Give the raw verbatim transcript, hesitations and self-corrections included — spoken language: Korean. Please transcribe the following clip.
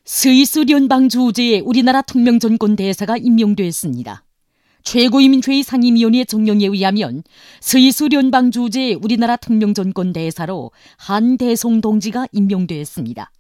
스위스聯邦 주재의 우리나라 특명전권 대사가 임명됐습니다. 최고인민회의 상임위원회 정령에 의하면 스위스聯邦 주재의 우리나라 특명전권 대사로 한대송 동지가 임명됐습니다.